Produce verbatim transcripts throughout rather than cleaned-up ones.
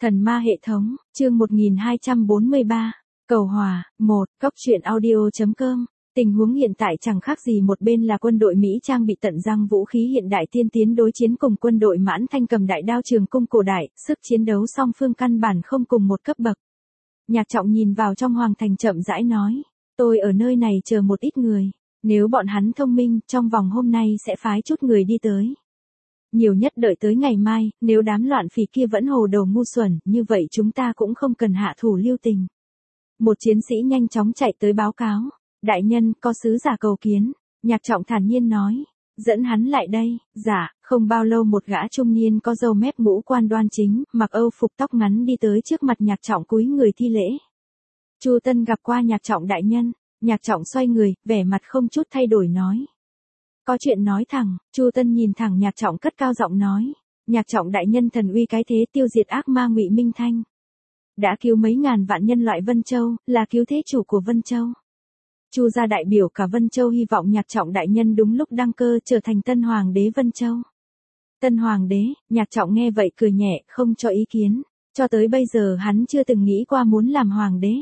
Thần ma hệ thống, chương một nghìn hai trăm bốn mươi ba, Cầu Hòa, một, Cốc truyện audio.com. Tình huống hiện tại chẳng khác gì một bên là quân đội Mỹ trang bị tận răng vũ khí hiện đại tiên tiến đối chiến cùng quân đội Mãn Thanh cầm đại đao trường cung cổ đại, sức chiến đấu song phương căn bản không cùng một cấp bậc. Nhạc Trọng nhìn vào trong hoàng thành chậm rãi nói, tôi ở nơi này chờ một ít người, nếu bọn hắn thông minh, trong vòng hôm nay sẽ phái chút người đi tới. Nhiều nhất đợi tới ngày mai, nếu đám loạn phỉ kia vẫn hồ đồ ngu xuẩn, như vậy chúng ta cũng không cần hạ thủ lưu tình. Một chiến sĩ nhanh chóng chạy tới báo cáo, đại nhân, có sứ giả cầu kiến. Nhạc Trọng thản nhiên nói, dẫn hắn lại đây. Dạ. Không bao lâu một gã trung niên có râu mép ngũ quan đoan chính, mặc âu phục tóc ngắn đi tới trước mặt Nhạc Trọng cúi người thi lễ. Chu Tân gặp qua Nhạc Trọng đại nhân. Nhạc Trọng xoay người, vẻ mặt không chút thay đổi nói. Có chuyện nói thẳng. Chu Tân nhìn thẳng Nhạc Trọng cất cao giọng nói, Nhạc Trọng đại nhân thần uy cái thế tiêu diệt ác ma Ngụy Minh Thanh, đã cứu mấy ngàn vạn nhân loại Vân Châu, là cứu thế chủ của Vân Châu. Chu gia đại biểu cả Vân Châu hy vọng Nhạc Trọng đại nhân đúng lúc đăng cơ trở thành tân hoàng đế Vân Châu. Tân hoàng đế. Nhạc Trọng nghe vậy cười nhẹ, không cho ý kiến. Cho tới bây giờ hắn chưa từng nghĩ qua muốn làm hoàng đế.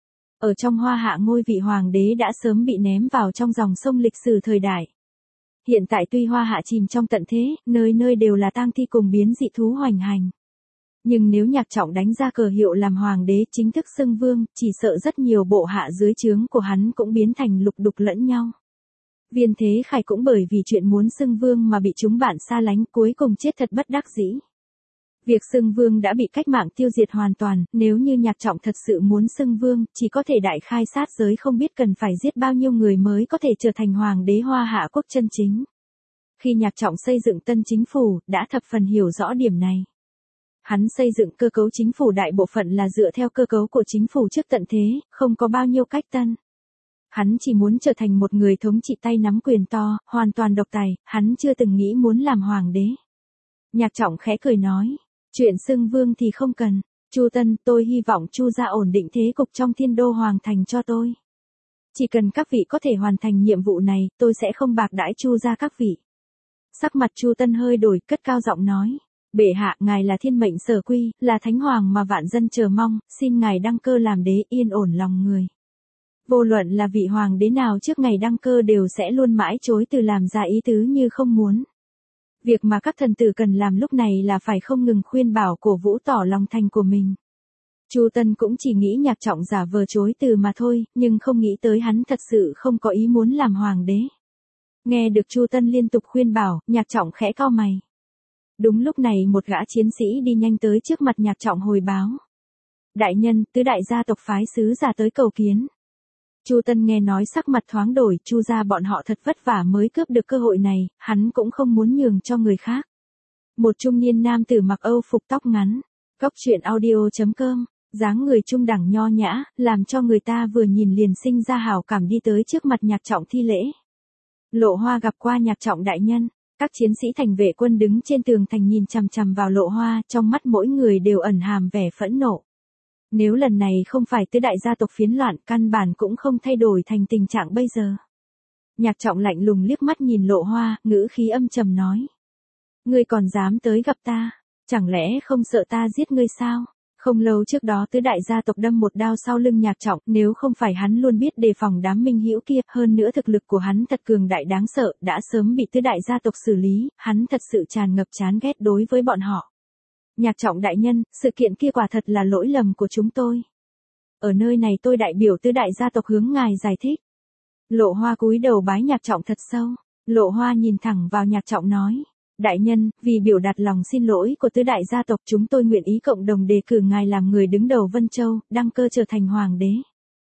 Ở trong Hoa Hạ ngôi vị hoàng đế đã sớm bị ném vào trong dòng sông lịch sử thời đại. Hiện tại tuy Hoa Hạ chìm trong tận thế, nơi nơi đều là tang thi cùng biến dị thú hoành hành. Nhưng nếu Nhạc Trọng đánh ra cờ hiệu làm hoàng đế chính thức xưng vương, chỉ sợ rất nhiều bộ hạ dưới trướng của hắn cũng biến thành lục đục lẫn nhau. Viên Thế Khải cũng bởi vì chuyện muốn xưng vương mà bị chúng bạn xa lánh, cuối cùng chết thật bất đắc dĩ. Việc xưng vương đã bị cách mạng tiêu diệt hoàn toàn, nếu như Nhạc Trọng thật sự muốn xưng vương, chỉ có thể đại khai sát giới, không biết cần phải giết bao nhiêu người mới có thể trở thành hoàng đế Hoa Hạ quốc chân chính. Khi Nhạc Trọng xây dựng tân chính phủ, đã thập phần hiểu rõ điểm này. Hắn xây dựng cơ cấu chính phủ đại bộ phận là dựa theo cơ cấu của chính phủ trước tận thế, không có bao nhiêu cách tân. Hắn chỉ muốn trở thành một người thống trị tay nắm quyền to, hoàn toàn độc tài, hắn chưa từng nghĩ muốn làm hoàng đế. Nhạc Trọng khẽ cười nói, chuyện xưng vương thì không cần. Chu Tân, tôi hy vọng Chu gia ổn định thế cục trong Thiên Đô Hoàng thành cho tôi. Chỉ cần các vị có thể hoàn thành nhiệm vụ này, tôi sẽ không bạc đãi Chu gia các vị. Sắc mặt Chu Tân hơi đổi, cất cao giọng nói, bệ hạ, ngài là thiên mệnh sở quy, là thánh hoàng mà vạn dân chờ mong, xin ngài đăng cơ làm đế, yên ổn lòng người. Vô luận là vị hoàng đế nào trước ngày đăng cơ đều sẽ luôn mãi chối từ làm ra ý tứ như không muốn. Việc mà các thần tử cần làm lúc này là phải không ngừng khuyên bảo cổ vũ tỏ lòng thành của mình. Chu Tân cũng chỉ nghĩ Nhạc Trọng giả vờ chối từ mà thôi, nhưng không nghĩ tới hắn thật sự không có ý muốn làm hoàng đế. Nghe được Chu Tân liên tục khuyên bảo, Nhạc Trọng khẽ cau mày. Đúng lúc này một gã chiến sĩ đi nhanh tới trước mặt Nhạc Trọng hồi báo. Đại nhân, tứ đại gia tộc phái sứ giả tới cầu kiến. Chu Tân nghe nói sắc mặt thoáng đổi, Chu gia bọn họ thật vất vả mới cướp được cơ hội này, hắn cũng không muốn nhường cho người khác. Một trung niên nam tử mặc âu phục tóc ngắn, Cốc truyện audio.com, dáng người trung đẳng nho nhã, làm cho người ta vừa nhìn liền sinh ra hảo cảm đi tới trước mặt Nhạc Trọng thi lễ. Lộ Hoa gặp qua Nhạc Trọng đại nhân. Các chiến sĩ thành vệ quân đứng trên tường thành nhìn chằm chằm vào Lộ Hoa, trong mắt mỗi người đều ẩn hàm vẻ phẫn nộ. Nếu lần này không phải tứ đại gia tộc phiến loạn, căn bản cũng không thay đổi thành tình trạng bây giờ. Nhạc Trọng lạnh lùng liếc mắt nhìn Lộ Hoa, ngữ khí âm trầm nói. Ngươi còn dám tới gặp ta, chẳng lẽ không sợ ta giết ngươi sao? Không lâu trước đó tứ đại gia tộc đâm một đao sau lưng Nhạc Trọng, nếu không phải hắn luôn biết đề phòng đám minh hữu kia, hơn nữa thực lực của hắn thật cường đại đáng sợ, đã sớm bị tứ đại gia tộc xử lý, hắn thật sự tràn ngập chán ghét đối với bọn họ. Nhạc Trọng đại nhân, sự kiện kia quả thật là lỗi lầm của chúng tôi. Ở nơi này tôi đại biểu tứ đại gia tộc hướng ngài giải thích. Lộ Hoa cúi đầu bái Nhạc Trọng thật sâu. Lộ Hoa nhìn thẳng vào Nhạc Trọng nói. Đại nhân, vì biểu đạt lòng xin lỗi của tứ đại gia tộc, chúng tôi nguyện ý cộng đồng đề cử ngài làm người đứng đầu Vân Châu, đăng cơ trở thành hoàng đế.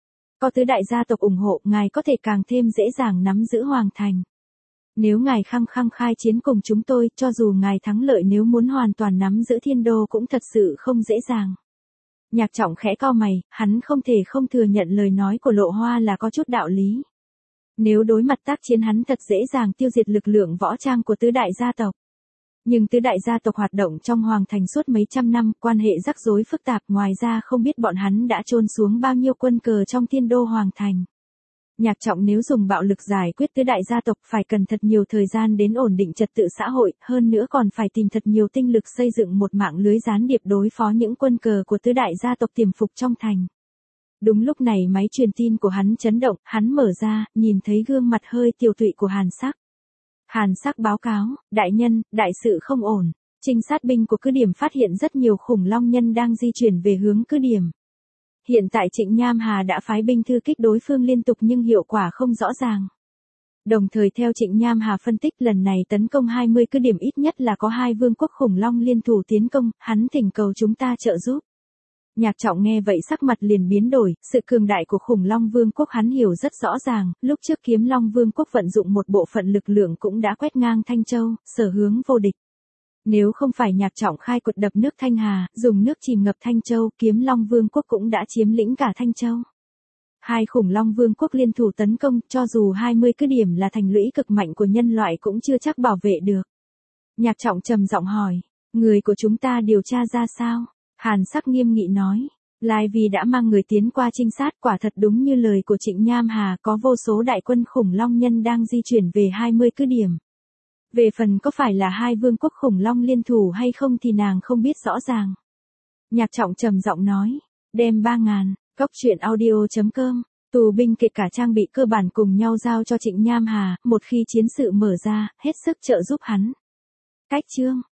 Có tứ đại gia tộc ủng hộ, ngài có thể càng thêm dễ dàng nắm giữ hoàng thành. Nếu ngài khăng khăng khai chiến cùng chúng tôi, cho dù ngài thắng lợi, nếu muốn hoàn toàn nắm giữ Thiên Đô cũng thật sự không dễ dàng. Nhạc Trọng khẽ cau mày, hắn không thể không thừa nhận lời nói của Lộ Hoa là có chút đạo lý. Nếu đối mặt tác chiến hắn thật dễ dàng tiêu diệt lực lượng võ trang của tứ đại gia tộc. Nhưng tứ đại gia tộc hoạt động trong hoàng thành suốt mấy trăm năm, quan hệ rắc rối phức tạp, ngoài ra không biết bọn hắn đã chôn xuống bao nhiêu quân cờ trong Thiên Đô Hoàng thành. Nhạc Trọng nếu dùng bạo lực giải quyết tứ đại gia tộc phải cần thật nhiều thời gian đến ổn định trật tự xã hội, hơn nữa còn phải tìm thật nhiều tinh lực xây dựng một mạng lưới gián điệp đối phó những quân cờ của tứ đại gia tộc tiềm phục trong thành. Đúng lúc này máy truyền tin của hắn chấn động, hắn mở ra, nhìn thấy gương mặt hơi tiều tụy của Hàn Sắc. Hàn Sắc báo cáo, đại nhân, đại sự không ổn. Trinh sát binh của cứ điểm phát hiện rất nhiều khủng long nhân đang di chuyển về hướng cứ điểm. Hiện tại Trịnh Nham Hà đã phái binh thư kích đối phương liên tục nhưng hiệu quả không rõ ràng. Đồng thời theo Trịnh Nham Hà phân tích lần này tấn công hai mươi cứ điểm ít nhất là có hai vương quốc khủng long liên thủ tiến công, hắn thỉnh cầu chúng ta trợ giúp. Nhạc Trọng nghe vậy sắc mặt liền biến đổi, sự cường đại của khủng long vương quốc hắn hiểu rất rõ ràng, lúc trước kiếm long vương quốc vận dụng một bộ phận lực lượng cũng đã quét ngang Thanh Châu, sở hướng vô địch. Nếu không phải Nhạc Trọng khai quật đập nước Thanh Hà, dùng nước chìm ngập Thanh Châu, kiếm long vương quốc cũng đã chiếm lĩnh cả Thanh Châu. Hai khủng long vương quốc liên thủ tấn công, cho dù hai mươi cứ điểm là thành lũy cực mạnh của nhân loại cũng chưa chắc bảo vệ được. Nhạc Trọng trầm giọng hỏi, người của chúng ta điều tra ra sao? Hàn Sắc nghiêm nghị nói, Lai Vi đã mang người tiến qua trinh sát, quả thật đúng như lời của Trịnh Nham Hà, có vô số đại quân khủng long nhân đang di chuyển về hai mươi cứ điểm. Về phần có phải là hai vương quốc khủng long liên thủ hay không thì nàng không biết rõ ràng. Nhạc Trọng trầm giọng nói, đem ba ngàn, cốc truyện audio chấm com, tù binh kể cả trang bị cơ bản cùng nhau giao cho Trịnh Nham Hà, một khi chiến sự mở ra, hết sức trợ giúp hắn. Cách chương